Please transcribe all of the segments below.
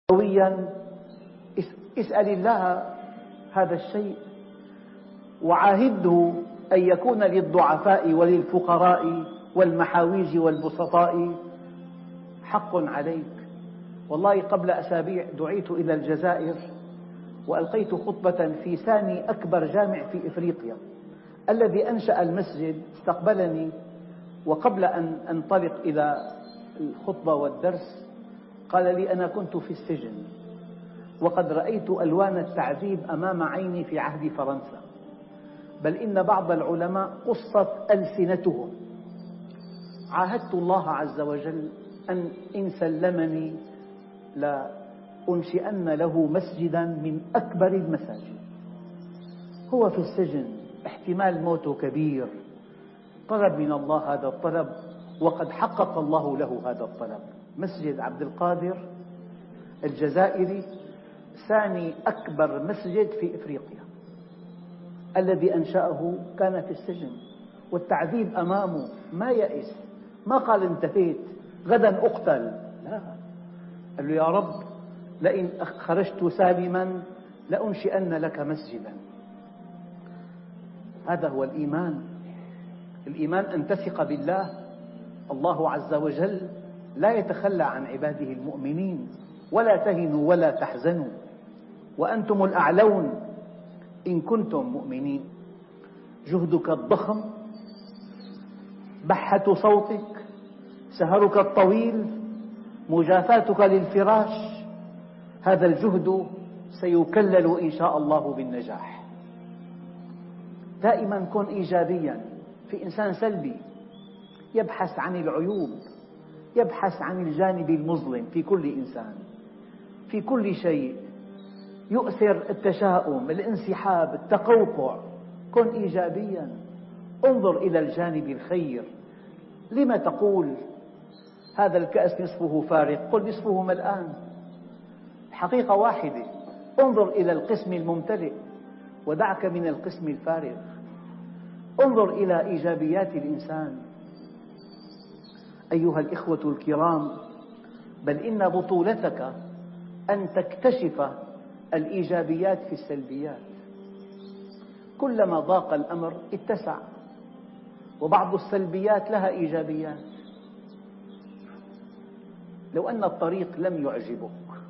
سويا، اسأل الله هذا الشيء، وعاهده أن يكون للضعفاء وللفقراء والمحاويج والبسطاء حق عليك. والله قبل أسابيع دعيت إلى الجزائر وألقيت خطبة في ثاني أكبر جامع في إفريقيا. الذي أنشأ المسجد استقبلني، وقبل أن أنطلق إلى الخطبة والدرس قال لي: أنا كنت في السجن وقد رأيت ألوان التعذيب أمام عيني في عهد فرنسا، بل إن بعض العلماء قصت ألسنتهم. عاهدت الله عز وجل أن إن سلمني لأنشئن له مسجدا من أكبر المساجد. هو في السجن، احتمال موته كبير، طلب من الله هذا الطلب وقد حقق الله له هذا الطلب. مسجد عبد القادر الجزائري ثاني أكبر مسجد في إفريقيا، الذي أنشأه كان في السجن والتعذيب أمامه، ما يئس، ما قال انتهيت غدا أقتل، لا، قال له: يا رب لئن خرجت سالما لأنشئن لك مسجدا. هذا هو الإيمان. الإيمان أن تثق بالله. الله عز وجل لا يتخلى عن عباده المؤمنين: ولا تهنوا ولا تحزنوا وأنتم الأعلون إن كنتم مؤمنين. جهدك الضخم، بحة صوتك، سهرك الطويل، مجافاتك للفراش، هذا الجهد سيكلل إن شاء الله بالنجاح. دائما كن إيجابيا. في إنسان سلبي يبحث عن العيوب، يبحث عن الجانب المظلم في كل إنسان، في كل شيء، يؤثر التشاؤم، الانسحاب، التقوقع. كن إيجابيا، انظر إلى الجانب الخير. لما تقول هذا الكأس نصفه فارغ؟ قل نصفه ملآن. الحقيقة واحدة، انظر إلى القسم الممتلئ ودعك من القسم الفارغ. انظر إلى إيجابيات الإنسان. أيها الإخوة الكرام، بل إن بطولتك أن تكتشف الإيجابيات في السلبيات. كلما ضاق الأمر اتسع، وبعض السلبيات لها إيجابيات. لو أن الطريق لم يعجبك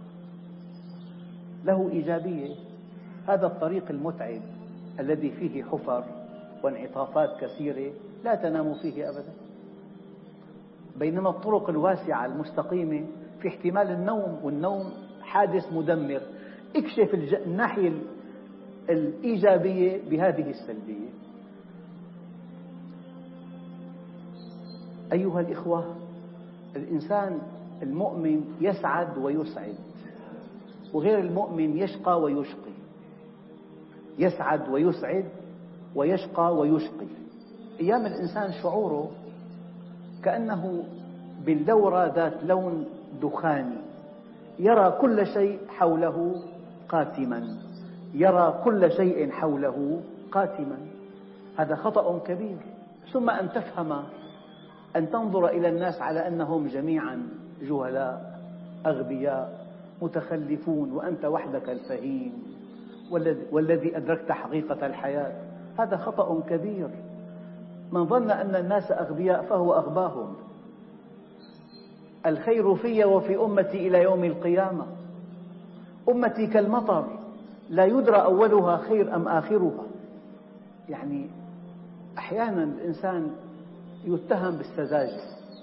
له إيجابية، هذا الطريق المتعب الذي فيه حفر وانعطافات كثيرة لا تنام فيه أبدا، بينما الطرق الواسعة المستقيمة في احتمال النوم، والنوم حادث مدمر. اكشف الناحية الإيجابية بهذه السلبية. أيها الإخوة، الإنسان المؤمن يسعد ويسعد، وغير المؤمن يشقى ويشقي. يسعد ويسعد ويشقى ويشقي. أيام الإنسان شعوره كأنه بالدورة ذات لون دخاني، يرى كل شيء حوله قاتما، يرى كل شيء حوله قاتما. هذا خطأ كبير. ثم أن تفهم، أن تنظر إلى الناس على أنهم جميعا جهلاء، أغبياء، متخلفون، وأنت وحدك الفهيم والذي أدركت حقيقة الحياة. هذا خطأ كبير. من ظن أن الناس أغبياء فهو أغباهم. الخير في وفي أمتي إلى يوم القيامة. أمتي كالمطر لا يدرى أولها خير أم آخرها. يعني أحيانا الإنسان يتهم بالسذاجة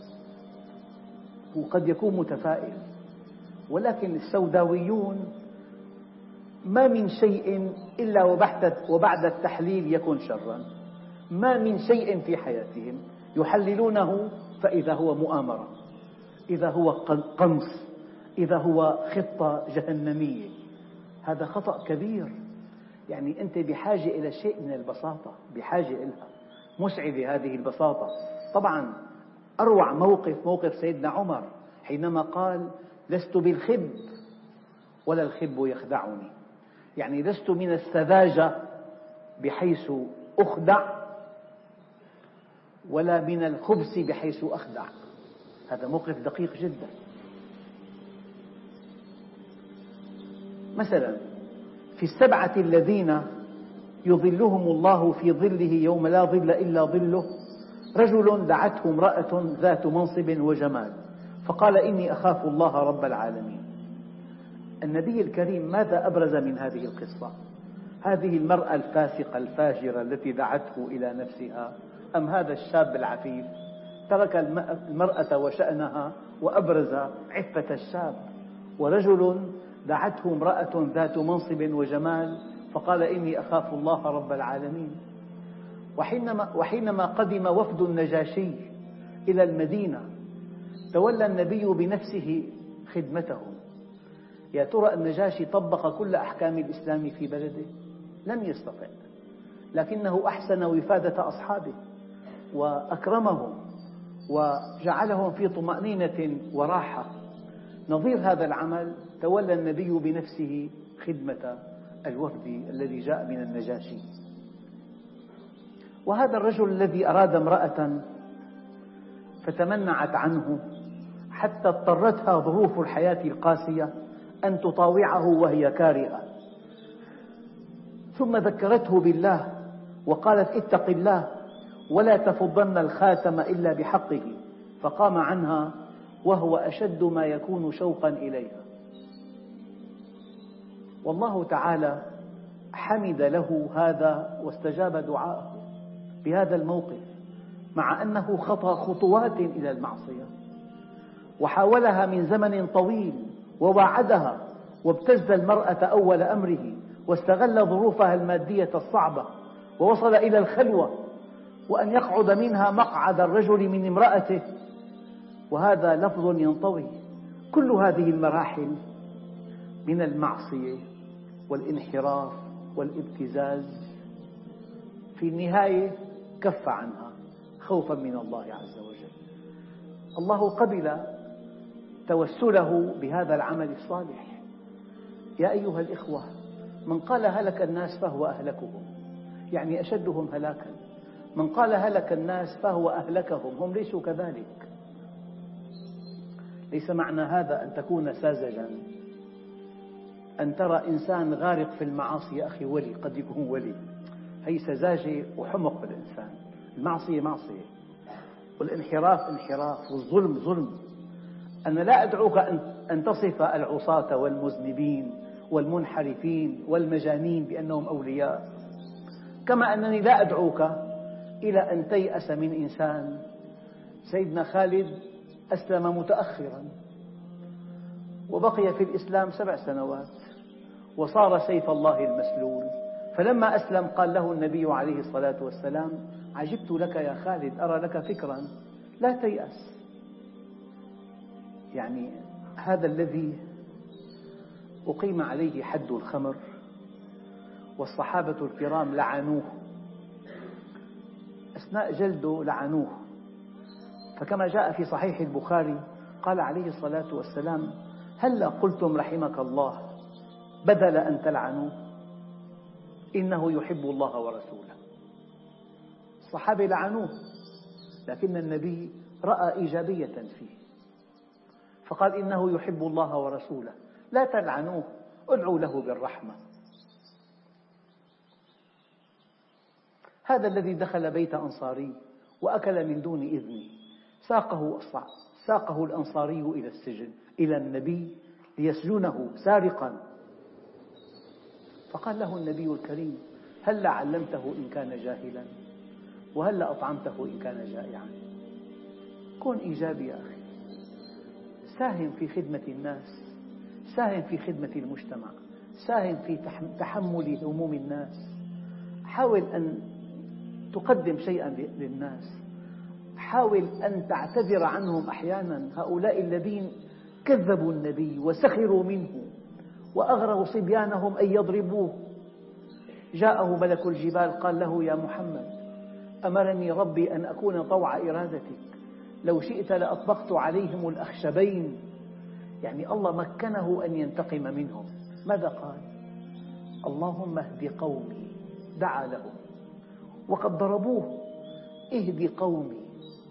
وقد يكون متفائل، ولكن السوداويون ما من شيء إلا وبعد التحليل يكون شرا. ما من شيء في حياتهم يحللونه فإذا هو مؤامرة، إذا هو قنص، إذا هو خطة جهنمية. هذا خطأ كبير. يعني أنت بحاجة إلى شيء من البساطة، بحاجة إلها. مسعدة هذه البساطة. طبعا أروع موقف سيدنا عمر حينما قال: لست بالخب ولا الخب يخدعني. يعني لست من السذاجة بحيث أخدع، ولا من الخبث بحيث أخدع. هذا موقف دقيق جدا. مثلا في السبعة الذين يظلهم الله في ظله يوم لا ظل إلا ظله رجل دعته امرأة ذات منصب وجمال فقال إني أخاف الله رب العالمين. النبي الكريم ماذا أبرز من هذه القصة؟ هذه المرأة الفاسقة الفاجرة التي دعته إلى نفسها، أم هذا الشاب العفيف ترك المرأة وشأنها وأبرز عفة الشاب؟ ورجل دعته امرأة ذات منصب وجمال فقال إني أخاف الله رب العالمين. وحينما قدم وفد النجاشي إلى المدينة تولى النبي بنفسه خدمتهم. يا ترى النجاشي طبق كل أحكام الإسلام في بلده؟ لم يستطع، لكنه أحسن وفادة أصحابه وأكرمهم وجعلهم في طمأنينة وراحة. نظير هذا العمل تولى النبي بنفسه خدمة الوفد الذي جاء من النجاشي. وهذا الرجل الذي أراد امرأة فتمنعت عنه حتى اضطرتها ظروف الحياة القاسية أن تطاوعه وهي كارهة، ثم ذكرته بالله وقالت اتق الله ولا تفضن الخاتم إلا بحقه، فقام عنها وهو أشد ما يكون شوقا إليها. والله تعالى حمد له هذا واستجاب دعاءه بهذا الموقف، مع أنه خطى خطوات إلى المعصية وحاولها من زمن طويل ووعدها وابتز المرأة أول أمره واستغل ظروفها المادية الصعبة ووصل إلى الخلوة وأن يقعد منها مقعد الرجل من امرأته، وهذا لفظ ينطوي. كل هذه المراحل من المعصية والانحراف والابتزاز في النهاية كف عنها خوفا من الله عز وجل. الله قبل توسله بهذا العمل الصالح. يا أيها الإخوة، من قال هلك الناس فهو أهلكهم، يعني أشدهم هلاكا. من قال هلك الناس فهو أهلكهم، هم ليسوا كذلك. ليس معنى هذا أن تكون ساذجا، أن ترى إنسان غارق في المعاصي. يا أخي ولي، قد يكون ولي، هي سذاجة وحمق بالإنسان. المعصية معصية والانحراف انحراف والظلم ظلم. أنا لا أدعوك أن تصف العصاة والمذنبين والمنحرفين والمجانين بأنهم أولياء، كما أنني لا أدعوك إلى أن تيأس من إنسان. سيدنا خالد أسلم متأخرا وبقي في الإسلام 7 سنوات وصار سيف الله المسلول، فلما أسلم قال له النبي عليه الصلاة والسلام عجبت لك يا خالد، أرى لك فكرا، لا تيأس. يعني هذا الذي أقيم عليه حد الخمر والصحابة الكرام لعنوه أثناء جلده، لعنوه. فكما جاء في صحيح البخاري قال عليه الصلاة والسلام هلا قلتم رحمك الله بدل أن تلعنوه، إنه يحب الله ورسوله. الصحابة لعنوه، لكن النبي رأى إيجابية فيه فقال إنه يحب الله ورسوله، لا تلعنوه، ادعوا له بالرحمة. هذا الذي دخل بيت أنصاري وأكل من دون إذنه ساقه الأنصاري إلى السجن، إلى النبي ليسجنه سارقا. فقال له النبي الكريم هلا علمته إن كان جاهلا وهلا أطعمته إن كان جائعا. كن إيجابي يا أخي، ساهم في خدمة الناس، ساهم في خدمة المجتمع، ساهم في تحمل هموم الناس، حاول أن تقدم شيئا للناس، حاول أن تعتذر عنهم أحيانا. هؤلاء الذين كذبوا النبي وسخروا منه وأغروا صبيانهم أن يضربوه. جاءه ملك الجبال قال له يا محمد أمرني ربي أن أكون طوع إرادتك، لو شئت لأطبقت عليهم الأخشبين. يعني الله مكنه أن ينتقم منهم. ماذا قال؟ اللهم اهد قومي، دعا لهم وقد ضربوه، اهد قومي،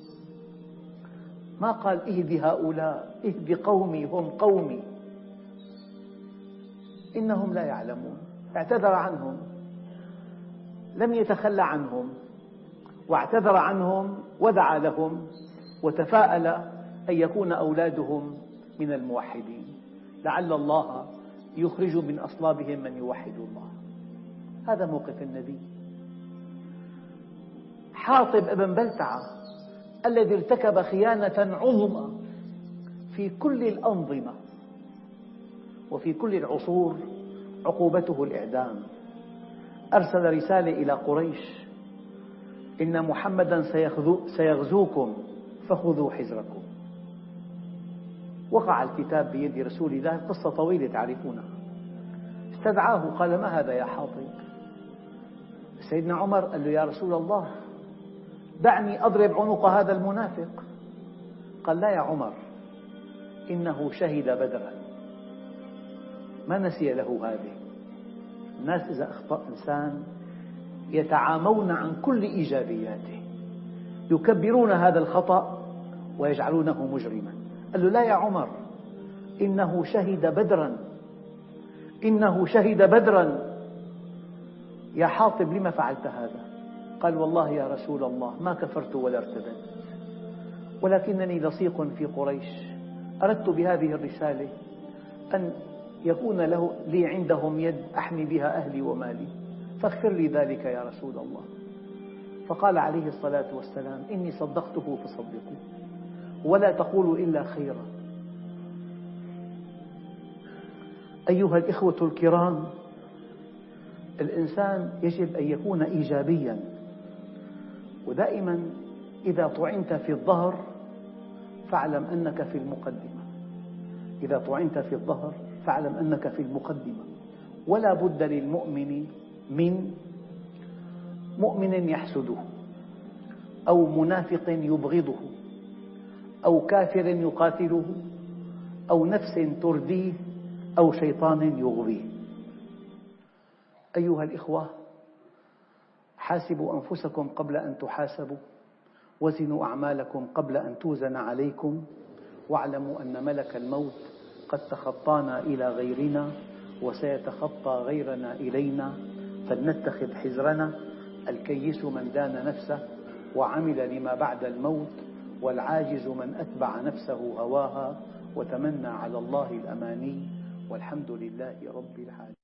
ما قال اهد هؤلاء، اهد قومي هم قومي. إنهم لا يعلمون. اعتذر عنهم، لم يتخلى عنهم، واعتذر عنهم ودعا لهم، وتفاءل أن يكون أولادهم من الموحدين، لعل الله يخرج من أصلابهم من يوحد الله. هذا موقف النبي. حاطب بن بلتعة الذي ارتكب خيانة عظمى في كل الأنظمة وفي كل العصور عقوبته الإعدام، أرسل رسالة إلى قريش: إن محمدا سيغزوكم فخذوا حذركم. وقع الكتاب بيد رسول الله، قصة طويلة تعرفونها. استدعاه قال: ما هذا يا حاطب؟ سيدنا عمر قال له: يا رسول الله، دعني أضرب عنق هذا المنافق. قال: لا يا عمر، إنه شهد بدرا. ما نسي له هذه. الناس إذا أخطأ إنسان يتعامون عن كل إيجابياته، يكبرون هذا الخطأ ويجعلونه مجرما. قال له: لا يا عمر، إنه شهد بدرا، إنه شهد بدرا. يا حاطب لما فعلت هذا؟ قال: والله يا رسول الله ما كفرت ولا ارتدت، ولكنني لصيق في قريش، أردت بهذه الرسالة أن يكون لي عندهم يد أحمي بها أهلي ومالي، فاغفر لي ذلك يا رسول الله. فقال عليه الصلاة والسلام: إني صدقته فصدقوا، ولا تقولوا إلا خيرا. أيها الإخوة الكرام، الإنسان يجب أن يكون إيجابيا، ودائما إذا طعنت في الظهر فاعلم أنك في المقدمة. إذا طعنت في الظهر فاعلم أنك في المقدمة. ولا بد للمؤمن من مؤمن يحسده، أو منافق يبغضه، أو كافر يقاتله، أو نفس ترديه، أو شيطان يغويه. أيها الإخوة، حاسبوا أنفسكم قبل أن تحاسبوا، وزنوا أعمالكم قبل أن توزن عليكم، واعلموا أن ملك الموت قد تخطانا إلى غيرنا وسيتخطى غيرنا إلينا، فلنتخذ حذرنا. الكيس من دان نفسه وعمل لما بعد الموت، والعاجز من أتبع نفسه هواها وتمنى على الله الأماني، والحمد لله رب العالمين.